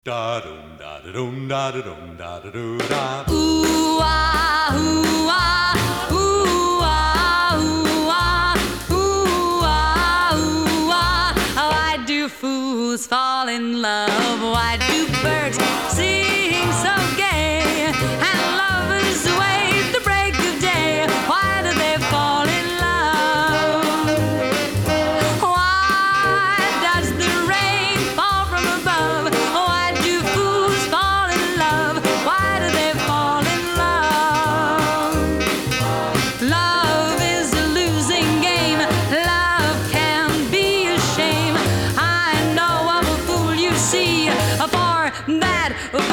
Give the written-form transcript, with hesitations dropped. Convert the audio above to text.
Da dum da da dum da da dum da da doo da. Ooh ah, ooh ah, ooh ah, ooh ah, ooh ah, ooh ah. Why do fools fall in love? Why do birds sing so gay? And lovers wait the break of day. Why do they fall in love? Why does the rain fall from above? Why do fools fall in love? Why do they fall in love? Love is a losing game. Love can be a shame. I know of a fool you see, for that